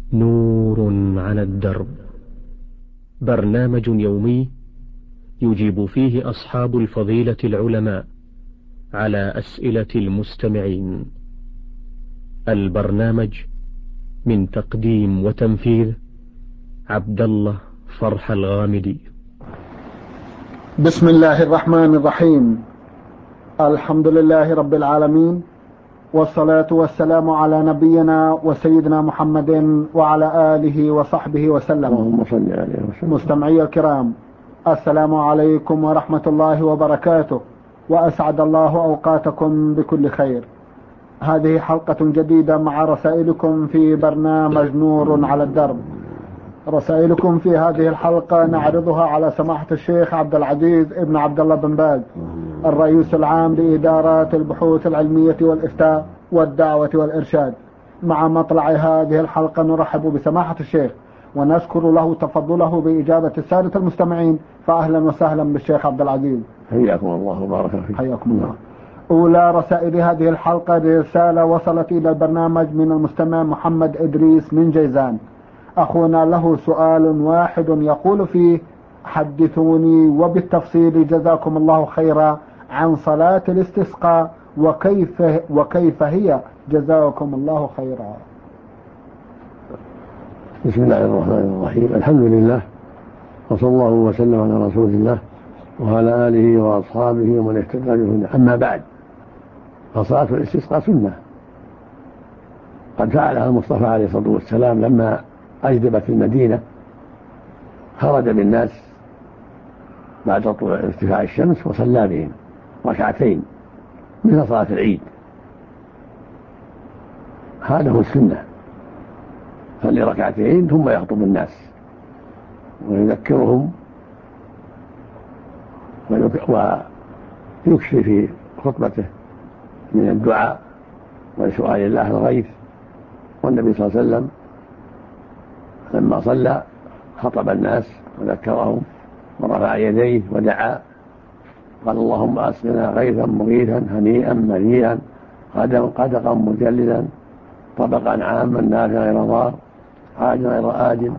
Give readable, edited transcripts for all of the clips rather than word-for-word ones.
نور على الدرب، برنامج يومي يجيب فيه أصحاب الفضيلة العلماء على أسئلة المستمعين. البرنامج من تقديم وتنفيذ عبد الله فرح الغامدي. بسم الله الرحمن الرحيم. الحمد لله رب العالمين، والصلاة والسلام على نبينا وسيدنا محمد وعلى آله وصحبه وسلم. اللهم صل عليه وسلم. مستمعي الكرام، السلام عليكم ورحمة الله وبركاته، وأسعد الله أوقاتكم بكل خير. هذه حلقة جديدة مع رسائلكم في برنامج نور على الدرب. رسائلكم في هذه الحلقة نعرضها على سماحة الشيخ عبد العزيز ابن عبد الله بن باز، الرئيس العام لإدارات البحوث العلمية والإفتاء والدعوة والإرشاد. مع مطلع هذه الحلقة نرحب بسماحة الشيخ ونشكر له تفضله بإجابة السادة المستمعين، فأهلا وسهلا بالشيخ عبد العزيز. حياكم الله وبارك فيك. حياكم الله. أولى رسائل هذه الحلقة رسالة وصلت إلى البرنامج من المستمع محمد إدريس من جيزان. أخونا له سؤال واحد يقول فيه: حدثوني وبالتفصيل جزاكم الله خيرا عن صلاة الاستسقاء وكيف هي جزاكم الله خيرا. بسم الله الرحمن الرحيم. الحمد لله، وصلى الله وسلم على رسول الله وعلى آله وأصحابه ومن اهتدى بهداه. أما بعد، فصلاة الاستسقاء سنة قد فعلها المصطفى عليه الصلاة والسلام لما أجدبت المدينة، خرج بالناس بعد ارتفاع الشمس وصلى بهم ركعتين مثل صلاة العيد. هذا هو السنة، صلي ركعتين ثم يخطب الناس ويذكرهم ويكثر في خطبته من الدعاء وسؤال الله الغيث. والنبي صلى الله عليه وسلم لما صلى خطب الناس وذكرهم ورفع يديه ودعا، قال: اللهم أسقنا غيثا مغيثا هنيئا مريئا قدقا مجللا طبقا عاما نافعا غير ضار عاجلا غير آجل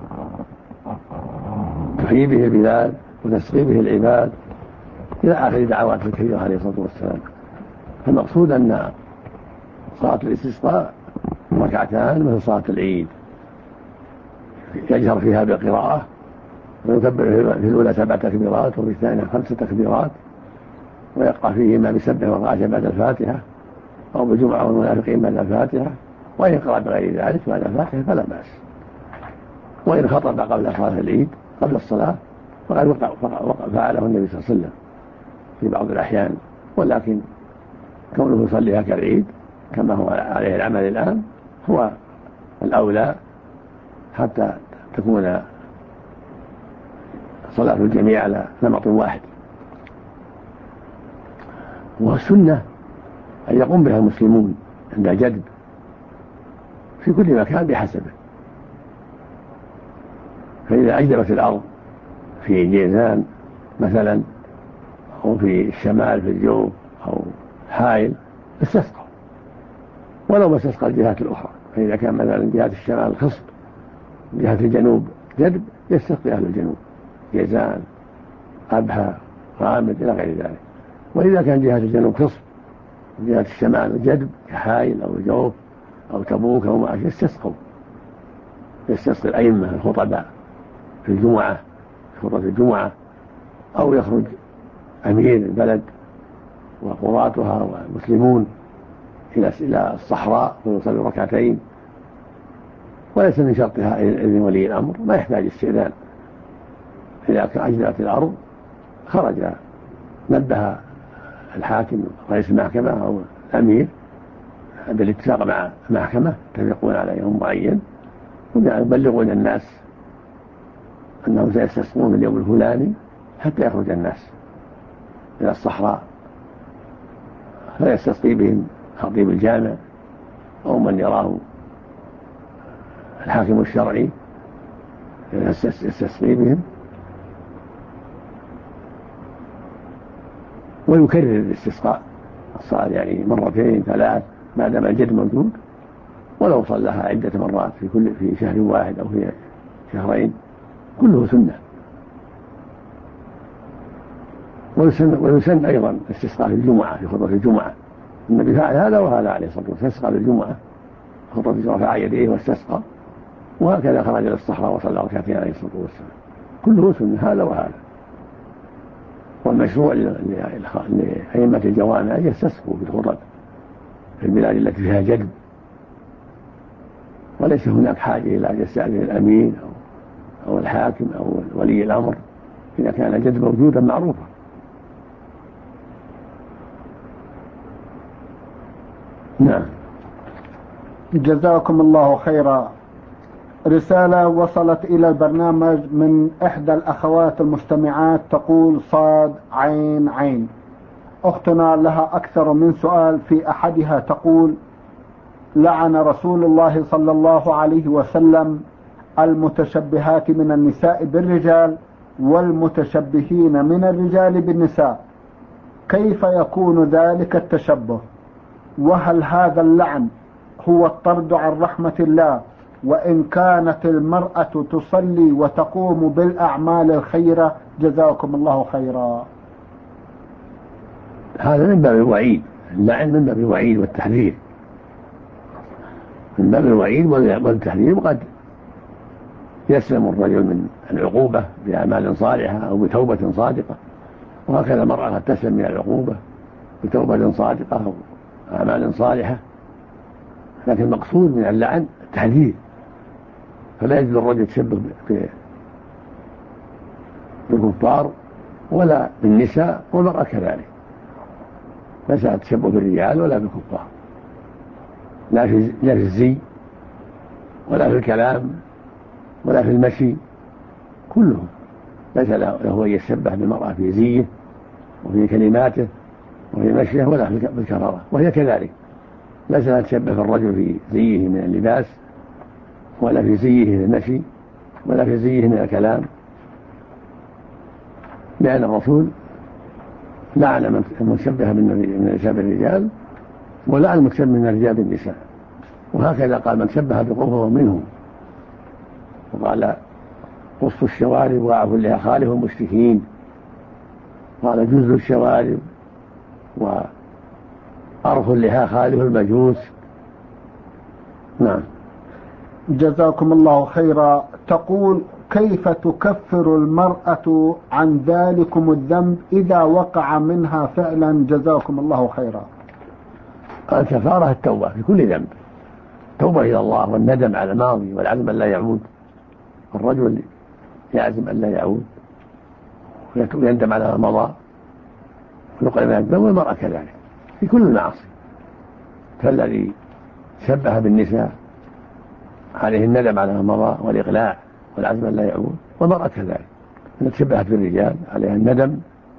تحيي به البلاد وتسقي به العباد، إلى آخر دعوات الكريمة عليه الصلاة والسلام. فالمقصود أن صلاة الاستسقاء ركعتان مثل صلاة العيد، يجهر فيها بالقراءة ويكبر في الأولى 7 تكبيرات وفي الثانية 5 تكبيرات، ويقرأ فيهما بسبح وغاشا بعد الفاتحة أو بجمعة والمنافقين بعد الفاتحة، وإن قرأ بغير ذلك بعد الفاتحة فلا بأس. وإن خطب قبل صلاة العيد قبل الصلاة فقد فعله النبي صلى الله عليه وسلم في بعض الأحيان، ولكن كونه يصليها كالعيد كما هو عليه العمل الآن هو الأولى، حتى تكون صلاة الجميع على نمط واحد. والسنة أن يقوم بها المسلمون عند جدب في كل مكان بحسبه. فإذا أجدبت الأرض في جيزان مثلا أو في الشمال في الجوف أو حائل استسقوا، ولو ما استسقى الجهات الأخرى. فإذا كان مثلا جهة الشمال خصب جهة الجنوب جدب يستسقي أهل الجنوب، جيزان أبها غامد إلى غير ذلك. وإذا كان جهة الجنوب خصب جهة الشمال جدب كحائل أو جوف أو تبوك أو معاش يستسقي الأئمة الخطباء في الجمعة خطبة الجمعة، أو يخرج أمير البلد وقراتها والمسلمون إلى الصحراء ويصلي ركعتين. وليس من شرطها إذن ولي الأمر، ما يحتاج استئذان. إذا أجدبت الأرض خرج نبه الحاكم رئيس المحكمة أو الأمير بالاتفاق مع المحكمة، يتفقون على يوم معين ويبلغون الناس أنهم سيستسقون اليوم الفلاني حتى يخرج الناس إلى الصحراء، فيستسقي بهم خطيب الجامع أو من يراه الحاكم الشرعي يستسقي بهم، ويكرر الاستسقاء الصلاة يعني 2 3 ما دام الجد موجود، ولو صلىها عدة مرات في شهر واحد أو في شهرين كله سنة. ويسن أيضا استسقاء في الجمعة في خطبة الجمعة، النبي فعل هذا وهذا عليه الصلاة والسلام، استسقى بالجمعة خطبة الجمعة رفع يديه واستسقى، وهكذا خرج إلى الصحراء وصلى ركعتين عليه الصلاة والسلام، كله سنة هذا وهذا. والمشروع لأئمة الجوامع أن يستسقوا بالخطب في البلاد التي فيها جدب، وليس هناك حاجة إلى أن يستأذن الأمين أو الحاكم أو ولي الأمر إذا كان الجدب موجودا معروفا. نعم. جزاكم الله خيرا. رسالة وصلت إلى البرنامج من إحدى الأخوات المستمعات تقول: صاد عين عين. أختنا لها أكثر من سؤال، في أحدها تقول: لعن رسول الله صلى الله عليه وسلم المتشبهات من النساء بالرجال والمتشبهين من الرجال بالنساء، كيف يكون ذلك التشبه؟ وهل هذا اللعن هو الطرد عن رحمة الله وإن كانت المرأة تصلي وتقوم بالأعمال الخيرة؟ جزاكم الله خيرا. هذا من باب الوعيد، اللعن من باب الوعيد والتحذير، من باب الوعيد والتحذير، وقد يسلم الرجل من العقوبة بأعمال صالحة أو بتوبة صادقة، وهكذا المرأة قد تسلم من العقوبة بتوبة صادقة أو أعمال صالحة. لكن المقصود من اللعن التحذير، فلا يجوز الرجل يتشبه بالكفار ولا بالنساء، والمرأة كذلك ليس التشبه بالرجال ولا بالكفار، لا في الزي ولا في الكلام ولا في المشي، كلهم ليس له أن يتشبه بالمرأة في زيه وفي كلماته وفي مشيه ولا في الكرارة، وهي كذلك ليس لها تشبه بالرجل في زيه من اللباس ولا في زيه في المشي ولا في زيه من الكلام، لأن الرسول لعن المتشبه من نساء الرجال ولعن المتشبه من الرجال بالنساء، وهكذا قال: من شبه بقوم فهو منهم. وقال: قص الشوارب وأعفوا اللحى خالف المشركين. قال: جز الشوارب وأرفوا اللحى خالف المجوس. نعم. جزاكم الله خيرا. تقول: كيف تكفر المرأة عن ذلكم الذنب إذا وقع منها فعلا؟ جزاكم الله خيرا. الكفارة التوبة في كل ذنب، توبة إلى الله والندم على الماضي والعزم أن لا يعود. الرجل يعزم أن لا يعود ويندم على ما مضى ويقل من الذنب، والمرأة كذلك في كل المعاصي. فالذي شبه بالنساء عليه الندم على ما مضى والإقلاع والعزم أن لا يعود، والمرأة كذلك إن تشبهت بالرجال عليها الندم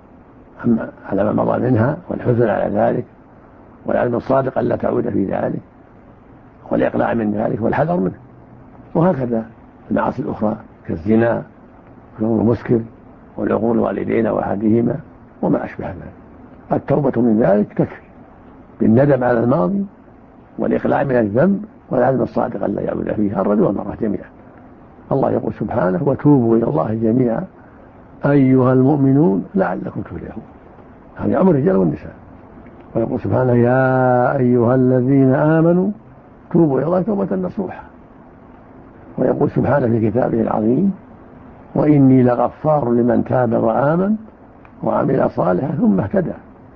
على ما مضى منها والحزن على ذلك والعزم الصادق أن لا تعود في ذلك والإقلاع من ذلك والحذر منه. وهكذا المعاصي الأخرى كالزنا والمسكر والعقوق الوالدين وأحدهما وما أشبه ذلك، التوبة من ذلك تكفي بالندم على الماضي والإقلاع من الذنب والعزم الصادق أن لا يعود فيها الرجل والمرأة جميعا. الله يقول سبحانه: وتوبوا إلى الله جميعا أيها المؤمنون لعلكم تفلحون. هذا أمر الرجال والنساء. ويقول سبحانه: يا أيها الذين آمنوا توبوا إلى الله توبة نصوحا. ويقول سبحانه في كتابه العظيم: وإني لغفار لمن تاب وآمن وعمل صالحا ثم اهتدى.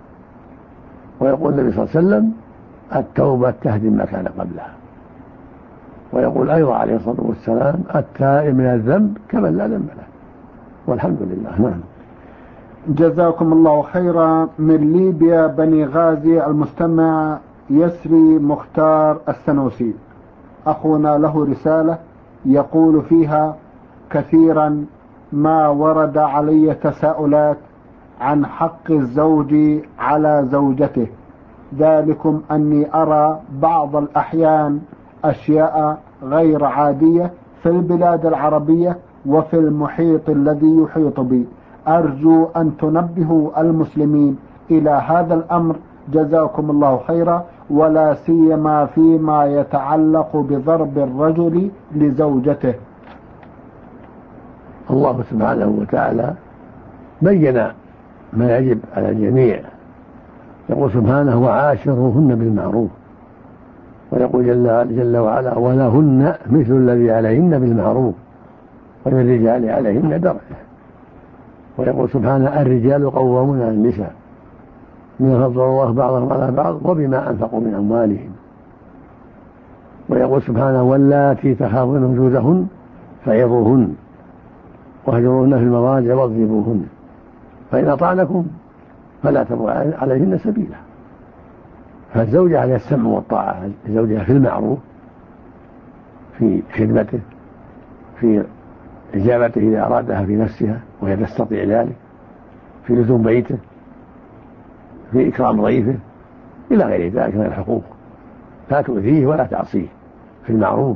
ويقول النبي صلى الله عليه وسلم: التوبة تهدم ما كان قبلها. ويقول أيضا عليه الصلاة والسلام: التائب من الذنب كمن لا ذنب له. والحمد لله. نعم. جزاكم الله خيرا. من ليبيا بني غازي المستمع يسري مختار السنوسي، أخونا له رسالة يقول فيها: كثيرا ما ورد علي تساؤلات عن حق الزوج على زوجته، ذلكم أني أرى بعض الأحيان أشياء غير عادية في البلاد العربية وفي المحيط الذي يحيط بي، أرجو أن تنبهوا المسلمين إلى هذا الأمر جزاكم الله خيرا، ولا سيما فيما يتعلق بضرب الرجل لزوجته. الله سبحانه وتعالى بين ما يجب على الجميع، يقول سبحانه وعاشروهن بالمعروف، ويقول جل وعلا ولهن مثل الذي عليهن بالمعروف وللرجال عليهن درجة، ويقول سبحانه الرجال قوامون على النساء بما فضل الله بعضهم على بعض وبما أنفقوا من أموالهم، ويقول سبحانه واللاتي تخافون نشوزهن فعظوهن واهجروهن في المضاجع واضربوهن فإن أطعنكم فلا تبغوا عليهن سبيلا. فالزوجة عليها السمع والطاعة لزوجها في المعروف، في خدمته، في إجابته إذا أرادها في نفسها وهي تستطيع ذلك، في لزوم بيته، في إكرام ضيفه، إلى غير ذلك من الحقوق، لا تؤذيه ولا تعصيه في المعروف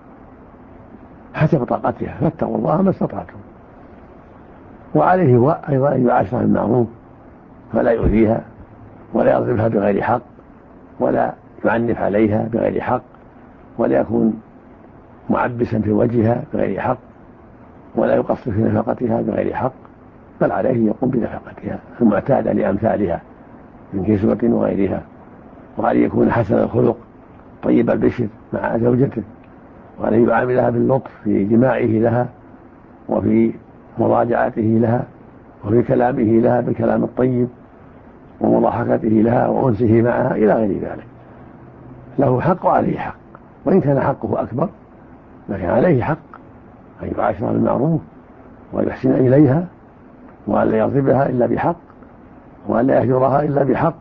حسب طاقتها، فاتقوا الله ما استطعتم. وعليه هو أيضا أن يعاشرها بالمعروف فلا يؤذيها ولا يضربها بغير حق ولا يعنف عليها بغير حق ولا يكون معبسا في وجهها بغير حق ولا يقصر في نفقتها بغير حق، بل عليه يقوم بنفقتها المعتادة لأمثالها من كسوة وغيرها، وعليه يكون حسن الخلق طيب البشر مع زوجته، وعليه يعاملها باللطف في جماعه لها وفي مراجعته لها وفي كلامه لها بالكلام الطيب ومضاحكته لها وأنسه معها إلى غير ذلك. له حق وعليه حق، وإن كان حقه أكبر لكن عليه حق أن يعاشرها بالمعروف ويحسن إليها وأن لا يضربها إلا بحق وأن لا يهجرها إلا بحق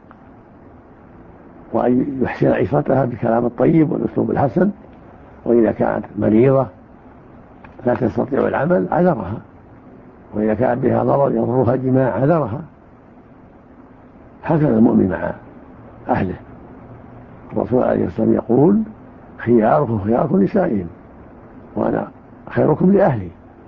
وأن يحسن عشرتها بالكلام الطيب والأسلوب الحسن، وإذا كانت مريضة لا تستطيع العمل عذرها، وإذا كان بها ضرر يضرها الجماع عذرها. هكذا المؤمن مع أهله. الرسول عليه الصلاة والسلام يقول خياركم خياركم لنسائهم وأنا خيركم لأهلي.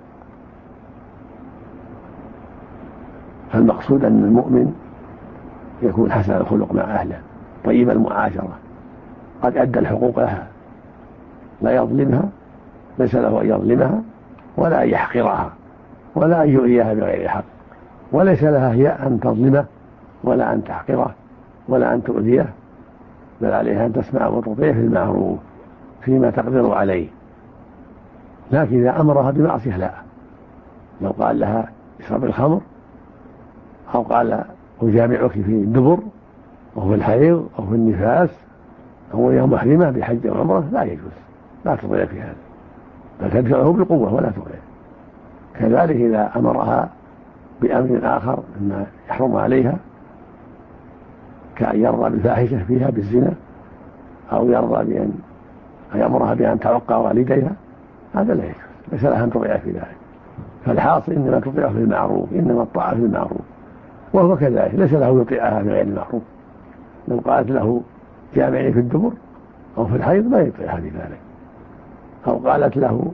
فالمقصود أن المؤمن يكون حسن الخلق مع أهله طيب المعاشرة، قد أدى الحقوق لها، لا يظلمها، ليس له أن يظلمها ولا أن يحقرها ولا أن يؤذيها بغير حق، وليس لها هي أن تظلمه ولا أن تحقره ولا أن تؤذيه، بل عليها أن تسمع وتطيع في المعروف فيما تقدر عليه. لكن إذا أمرها بمعصية لا، لو قال لها اشرب الخمر أو قال أجامعك في الدبر أو في الحيض أو في النفاس أو يوم محرمة بحج أو عمرة لا يجوز، لا تطيع في هذا، بل تدفعه بقوة ولا تطيع. كذلك إذا أمرها بأمر آخر مما يحرم عليها كأن يرضى بالفاحشة فيها بالزنا أو يرضى بأن يأمرها بأن تعق والديها، هذا لا يجوز، ليس لها أن تطيع في ذلك. فالحاصل إنما تطيع في المعروف، إنما الطاعة في المعروف، وهو كذلك ليس له يطيعها في غير المعروف. لو قالت له جامعني في الدبر أو في الحيض ما يطيعها في ذلك، أو قالت له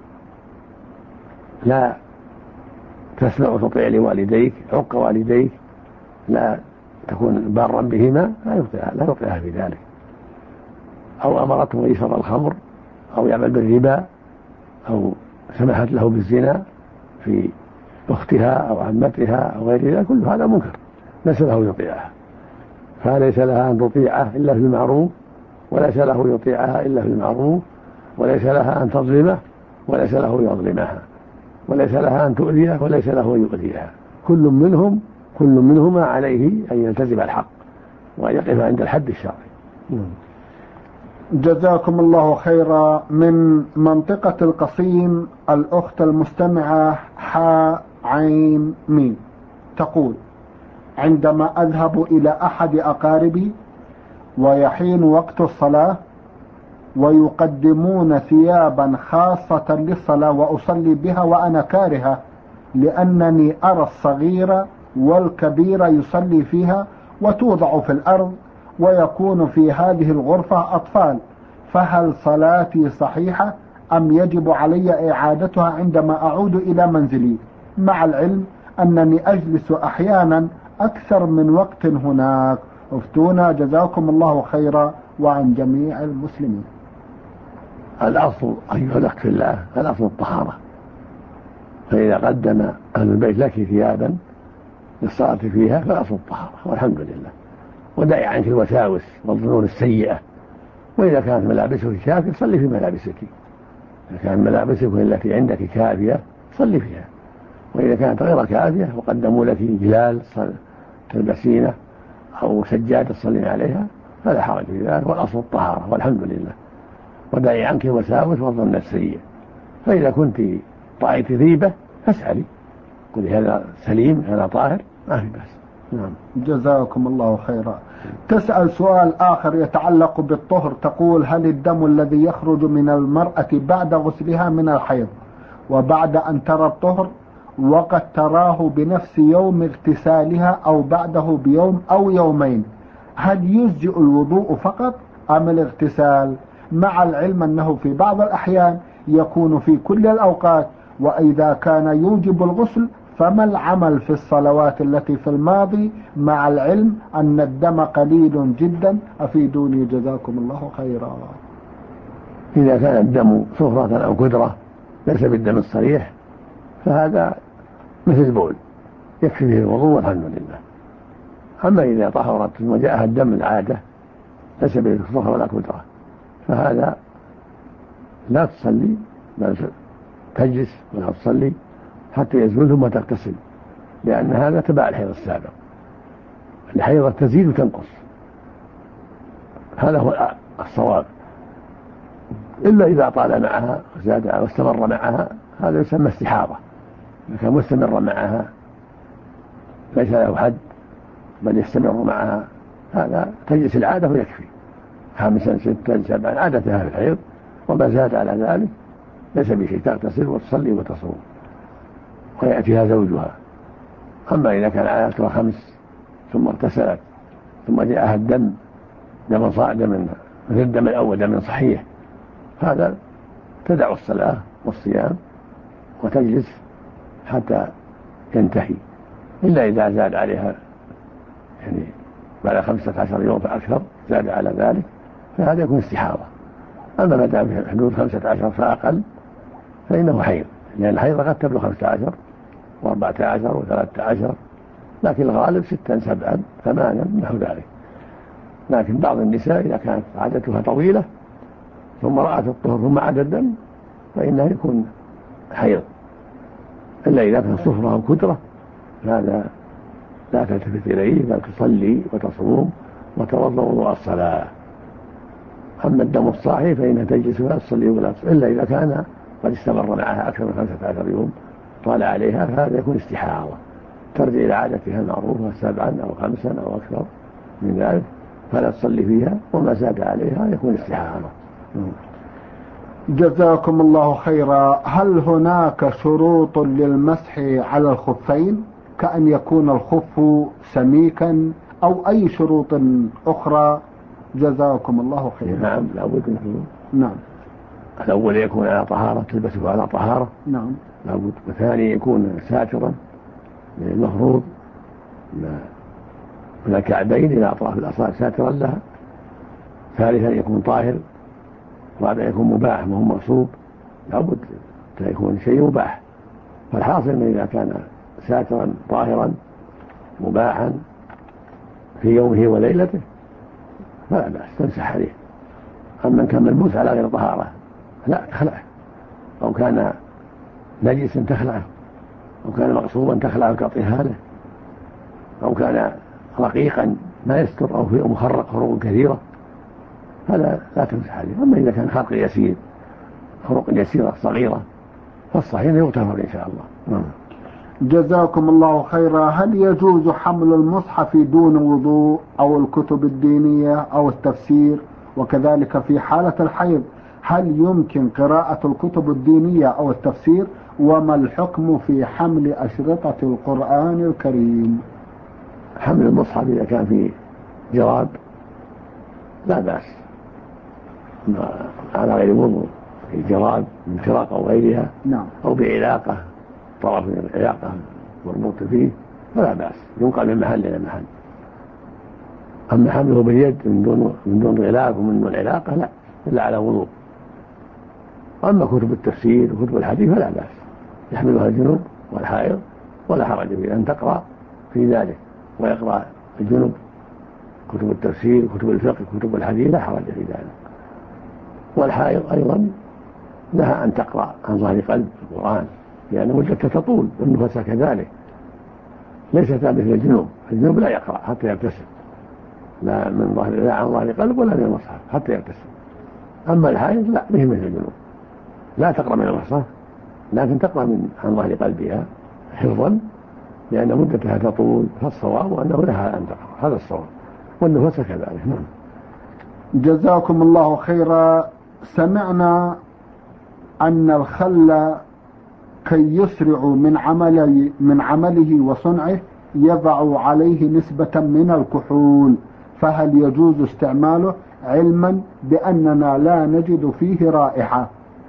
لا تسمع وتطيع لوالديك عق والديك لا تكون بارا بهما لا يطيعها في ذلك، أو أمرته يشرب الخمر أو يعمل بالربا أو سمحت له بالزنا في أختها أو عمتها أو غير ذلك، كل هذا منكر ليس له يطيعها، فليس لها أن تطيعه إلا في المعروف، وليس له يطيعها إلا في المعروف، وليس لها أن تظلمه وليس له يظلمها، وليس لها أن تؤذيه وليس له يؤذيها. كل منهما عليه أن يلتزم الحق وأن يقف عند الحد الشرعي. جزاكم الله خيرا. من منطقة القصيم الأخت المستمعة عين ميم تقول: عندما أذهب إلى أحد أقاربي ويحين وقت الصلاة ويقدمون ثيابا خاصة للصلاة وأصلي بها وأنا كارهة لأنني أرى الصغير والكبير يصلي فيها وتوضع في الأرض ويكون في هذه الغرفة أطفال، فهل صلاتي صحيحة أم يجب علي إعادتها عندما أعود إلى منزلي، مع العلم أنني أجلس أحيانا أكثر من وقت هناك افتونا جزاكم الله خيرا وعن جميع المسلمين. الأصل أيها الأخ في الله الأصل الطهارة، فإذا قدم أهل البيت لك ثيابا للصلاة فيها فالأصل الطهارة والحمد لله، ودعي عنك الوساوس والظنون السيئة. وإذا كانت ملابسك كافية صلي في ملابسك، إذا كانت ملابسك التي عندك كافية صلي فيها، وإذا كانت غير كافية وقدموا لك جلال تلبسينه أو سجادة تصلين عليها فلا حرج في ذلك، والأصل الطهارة والحمد لله، ودعي عنك الوساوس والظن السيء. فإذا كنت رأيت ذيبة فاسألي، قولي هذا سليم هذا طاهر ما في بأس. نعم. جزاكم الله خيرا. تسأل سؤال آخر يتعلق بالطهر، تقول: هل الدم الذي يخرج من المرأة بعد غسلها من الحيض وبعد أن ترى الطهر وقد تراه بنفس يوم اغتسالها أو بعده بيوم أو يومين، هل يجزئ الوضوء فقط أم الاغتسال؟ مع العلم أنه في بعض الأحيان يكون في كل الأوقات، وإذا كان يوجب الغسل فما العمل في الصلوات التي في الماضي، مع العلم أن الدم قليل جدا؟ أفيدوني جزاكم الله خيرا. إذا كان الدم صفرة أو كدرة ليس بالدم الصريح فهذا مثل البول يكفي فيه الوضوء والحمد لله. أما إذا طهرت ثم جاءها الدم العادة ليس بالصفرة ولا كدرة فهذا لا تصلي بل تجلس ولا تصلي حتى يزول ثم تغتسل، لأن هذا تبع الحيض السابق. الحيضة تزيد وتنقص، هذا هو الصواب، إلا إذا طال معها وزاد واستمر معها هذا يسمى استحاضة. إذا كان مستمر معها ليس له حد بل يستمر معها هذا تجلس العادة ويكفي 5 6 7 عادتها في الحيض، وما زاد على ذلك ليس بشيء، تغتسل وتصلي وتصوم ويأتيها زوجها. أما إذا كان عادتها 5 ثم اغتسلت ثم جاءها الدم دم صاعد من مثل الدم الأول دم صحيح، هذا تدع الصلاة والصيام وتجلس حتى ينتهي، إلا إذا زاد عليها يعني بعد 15 يوم فأكثر زاد على ذلك فهذا يكون استحاضة. أما ما دام في حدود 15 فأقل فإنه حيض، لأن الحيض قد تبلغ 15 و14 و13، لكن الغالب 6 7 8 نحو ذلك. لكن بعض النساء إذا كانت عادتها طويلة ثم رأت الطهر ثم عاد الدم فإنه يكون حيض، إلا إذا كان صفرة أو كدرة هذا لا تلتفت إليه بل تصلي وتصوم وتوضأ وضوء الصلاة. أما الدم الصاحي فإنها تجلس ولا تصلي ولا تصوم، إلا إذا كان قد استمر معها أكثر من 15 يوم طال عليها فهذا يكون استحاضة، ترجع إلى عادتها المعروفة 7 أو 5 أو أكثر من ذلك فلا تصلي فيها، وما زاد عليها يكون استحاضة. جزاكم الله خيرا. هل هناك شروط للمسح على الخفين كأن يكون الخف سميكا أو أي شروط أخرى؟ جزاكم الله خيرا. نعم لابد منه. نعم. الأول يكون على طهارة، تلبسه على طهارة. نعم. لابد. والثاني يكون ساترا المفروض من الكعبين إلى أطراف الأصابع ساترا لها. ثالثا يكون طاهر. رابعا يكون مباح وهو مغصوب، لابد يكون شيء مباح. فالحاصل من إذا كان ساترا طاهرا مباحا في يومه وليلته فلا بأس تمسح عليه. أما كان ملبوس على غير طهارة لا تخلعه، أو كان نجسا تخلعه، أو كان مغصوبا تخلعه كطهانه، أو كان رقيقا ما يستر، أو في مخرق خروق كثيرة هذا لا تمسح عليه. أما إذا كان خرق يسير خروق يسيرة صغيرة فالصحيح يغتفر إن شاء الله. جزاكم الله خيرا. هل يجوز حمل المصحف دون وضوء أو الكتب الدينية أو التفسير؟ وكذلك في حالة الحيض هل يمكن قراءة الكتب الدينية أو التفسير؟ وما الحكم في حمل أشرطة القرآن الكريم؟ حمل المصحف إذا كان في جراب لا بأس على غير وضوء، في جراب من فراق أو غيرها. نعم. أو بعلاقة طرف من العلاقة مربوط فيه فلا بأس، ينقل من محل إلى محل. أما حمله باليد من دون غلاف ومن دون علاقة لا، إلا على وضوء. أما كتب التفسير وكتب الحديث فلا بأس، يحملها الجنوب والحائض ولا حرج في أن تقرأ في ذلك، ويقرأ الجنوب كتب التفسير وكتب الفقه وكتب الحديث لا حرج في ذلك. والحائض أيضا لها أن تقرأ عن ظهر قلب القرآن، لأن مدتها تطول، والنفس كذلك ليست مثل الجنوب. الجنوب لا يقرأ حتى يبتسم، لا عن ظهر قلب ولا من المصحف حتى يبتسم. أما الحائض لا، به مثل الجنوب، لا تقرأ من المصحف لكن تقرأ عن ظهر قلبها حفظا، لأن مدتها تطول، فالصواب أنه لها أن تقرأ، هذا الصواب، والنفس كذلك. جزاكم الله خيرا. سمعنا أن الخل كي يسرع من عمله وصنعه يضع عليه نسبة من الكحول، فهل يجوز استعماله علما بأننا لا نجد فيه رائحة؟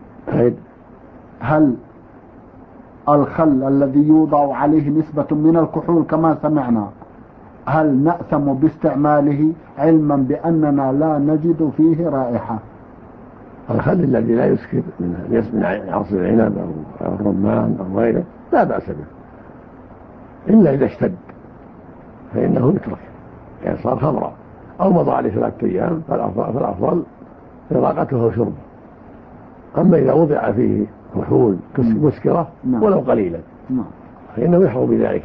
هل الخل الذي يوضع عليه نسبة من الكحول كما سمعنا هل نأثم باستعماله علما بأننا لا نجد فيه رائحة؟ الخل الذي لا يسكر من عصير العنب أو الرمان أو غيره لا بأس به، إلا إذا اشتد فإنه يترك، يعني صار خمرا أو مضى عليه 3 أيام فالأفضل إراقته وشربه. أما إذا وضع فيه كحول مسكرة ولو قليلا فإنه يحرم بذلك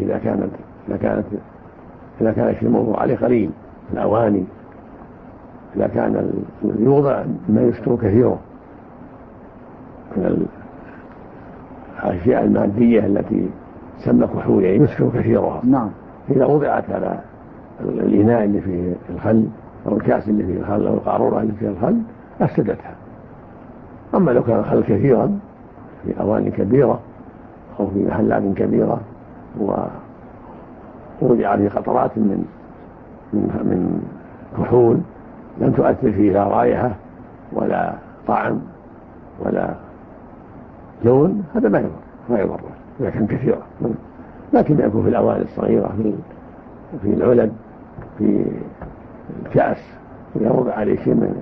إذا كان الموضوع عليه قليل الأواني، إذا كان يوضع ما يسكر كثيره من الأشياء المادية التي تسمى كحول، يعني يسكر كثيرها. إذا وضعت على الإناء اللي فيه الخل أو الكأس اللي فيه الخل أو القارورة اللي فيه الخل أفسدتها. أما لو كان الخل كثيرا في أواني كبيرة أو في محلات كبيرة ووضع فيه قطرات من كحول لم تؤثر فيه لا رائحة ولا طعم ولا لون، هذا ما يضر إذا كان كثيرا. لكن يكون في الأواني الصغيرة، في العلب، في الكأس، إذا وضع عليه شيء من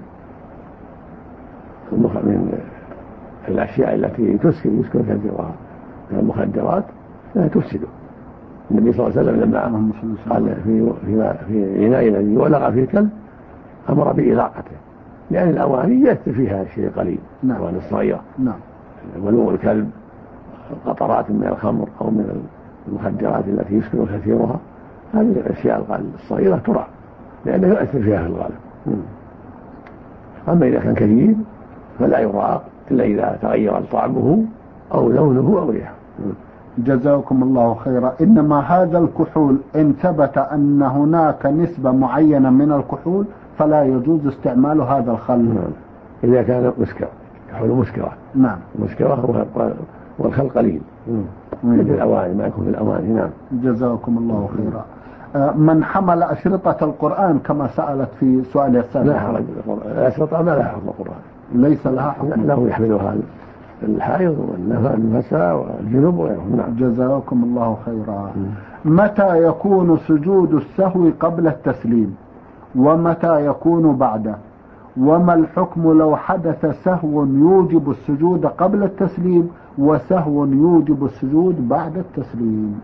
الأشياء التي يسكر كثيرها من المخدرات لا تفسده. النبي صلى الله عليه وسلم لما قال في إناء الذي ولغ فيه الكلب أمر بإذاقته، لأن الأواني يأثر فيها شيء قليل، الأواني الصغيرة ولوغ الكلب، قطرات من الخمر أو من المخدرات التي يسكر كثيرها، هذه الأشياء الصغيرة ترى لأنه يؤثر فيها في الغالب. أما إذا كان كثير فلا يراق إلا إذا تغير طعمه أو لونه أو ريحه. جزاكم الله خيرا. إنما هذا الكحول إن ثبت أن هناك نسبة معينة من الكحول فلا يجوز استعمال هذا الخل. إذا كان مسكر، كحول مسكرة. مسكرة والخل قليل مثل الأواني، ما يكون في الأواني. جزاكم الله خيرا. من حمل أشرطة القرآن كما سألت في سؤال السابق، لا حرج، الأشرطة ما لها حكم القرآن، ليس لها حكم، له يحملها الحائض والنفساء والجنوب وغيرهم. جزاكم الله خيرا. متى يكون سجود السهو قبل التسليم ومتى يكون بعده؟ وما الحكم لو حدث سهو يوجب السجود قبل التسليم وسهو يوجب السجود بعد التسليم؟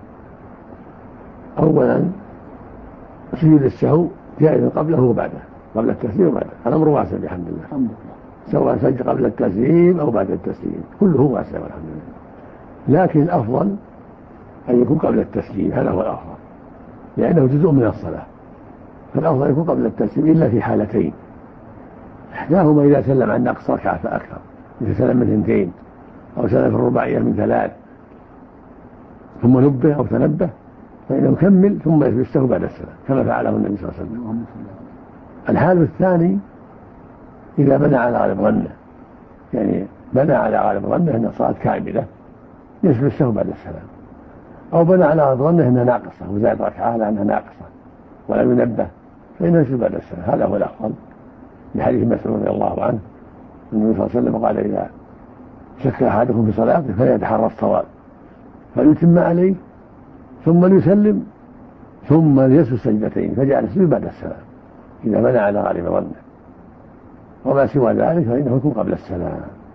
أولا سجود السهو جائز قبله وبعده، قبل التسليم وبعده، الأمر واسع بحمد الله، سواء سجد قبل التسليم أو بعد التسليم كله واسع والحمد لله. لكن الأفضل أن يكون قبل التسليم، هذا هو الأفضل، لأنه جزء من الصلاة، فالأفضل يكون قبل التسليم إلا في حالتين: إحداهما إذا سلم عن نقص ركعة فأكثر، إذا سلم من 2 أو سلم في الرباعية من 3 ثم نبه أو تنبه فإنه يكمل ثم يسجد السهو بعد السلام كما فعله النبي صلى الله عليه وسلم. الحال الثاني إذا بنى على غالب ظنه، يعني بنى على غالب ظنه أن الصلاة كاملة يسجد السهو بعد السلام، أو بنى على غالب ظنه أنها ناقصة وزاد ركعة لأنها ناقصة ولم ينبه فإنه يسجد بعد السلام، هذا هو الأفضل، لحديث مسعود رضي الله عنه النبي صلى الله عليه وسلم قال: إذا شك أحدكم في صلاته فليتحرى الصواب فليتم عليه ثم ليسلم ثم ليسجد سجدتين فجعل السجود بعد السلام، إذا بنى على غالب ظنه، وما سوى ذلك فإنه يكون قبل السلام،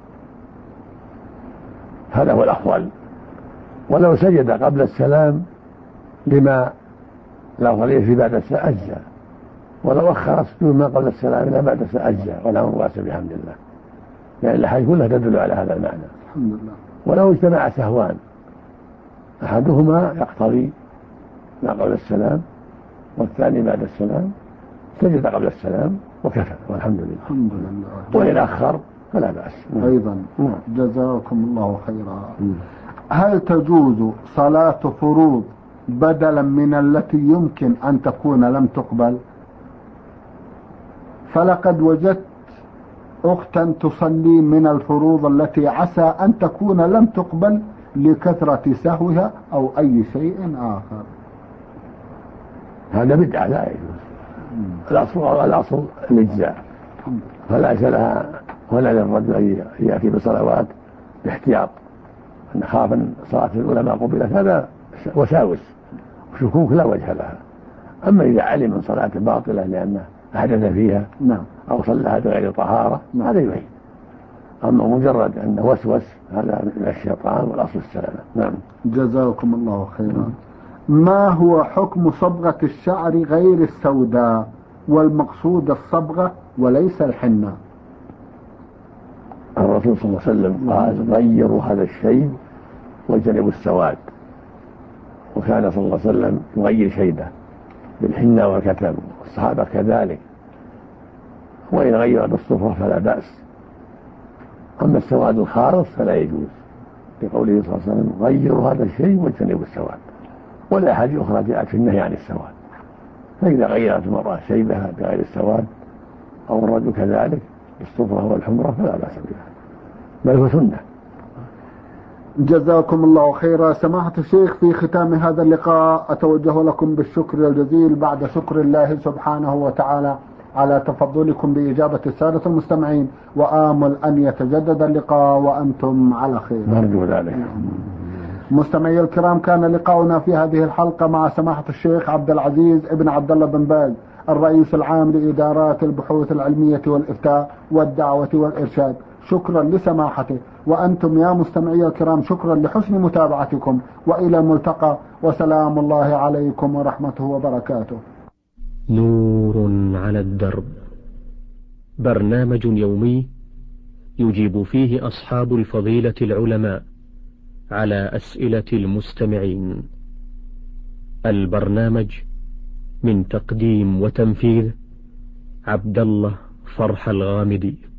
هذا هو الأفضل. ولو سجد قبل السلام لما لا فريق في بعد السلام أجزى، ولو أخر السجود ما قبل السلام إلى بعد السلام أجزى، والأمر واسع بحمد الله، لأن الأحاديث كلها تدل على هذا المعنى. الحمد لله. ولو اجتمع سهوان أحدهما يقتضي ما قبل السلام والثاني بعد السلام، سجد قبل السلام وكفى والحمد لله. الحمد لله. وإن أخر فلا بأس. أيضا جزاكم الله خيرا. هل تجوز صلاة فروض بدلا من التي يمكن أن تكون لم تقبل؟ فلقد وجدت أختا تصلي من الفروض التي عسى أن تكون لم تقبل لكثرة سهوها أو أي شيء آخر. هذا بدعة لا يجوز. الأصل الإجزاء، فليس لها ولا للرجل أن يأتي بصلوات باحتياط، أن خاف أن صلاة الأولى ما قبلت، هذا وساوس وشكوك لا وجه لها. أما إذا علم من صلاة باطلة لأنه أحدث فيها أو صلىها بغير طهارة هذا يعيد. أما مجرد أنه وسوس هذا من الشيطان، والأصل السلامة. نعم. جزاكم الله خيرا. ما هو حكم صبغة الشعر غير السوداء والمقصود الصبغة وليس الحنة؟ الرسول صلى الله عليه وسلم قال غيروا هذا الشيء واجتنبوا السواد، وكان صلى الله عليه وسلم يغير شيبه بالحنة والكتم، والصحابة كذلك، وإن غير بالصفرة فلا بأس. أما السواد الخالص فلا يجوز، لقوله صلى الله عليه وسلم غيروا هذا الشيء واجتنبوا السواد. والأحاديث الأخرى جاءت في النهي عن السواد، فإذا غيرت المرأة شيبها بغير السواد أو الرجل كذلك بالصفرة والحمرة فلا بأس بها، بل هو سنة. جزاكم الله خيرا. سماحة الشيخ، في ختام هذا اللقاء أتوجه لكم بالشكر الجزيل بعد شكر الله سبحانه وتعالى على تفضلكم بإجابة السادة المستمعين، وآمل أن يتجدد اللقاء وأنتم على خير. نرجو ذلك. مستمعي الكرام، كان لقاؤنا في هذه الحلقة مع سماحة الشيخ عبد العزيز ابن عبد الله بن باز، الرئيس العام لإدارات البحوث العلمية والإفتاء والدعوة والإرشاد. شكرا لسماحته، وأنتم يا مستمعي الكرام شكرا لحسن متابعتكم، وإلى الملتقى، وسلام الله عليكم ورحمته وبركاته. نور على الدرب، برنامج يومي يجيب فيه أصحاب الفضيلة العلماء على أسئلة المستمعين. البرنامج من تقديم وتنفيذ عبد الله فرح الغامدي.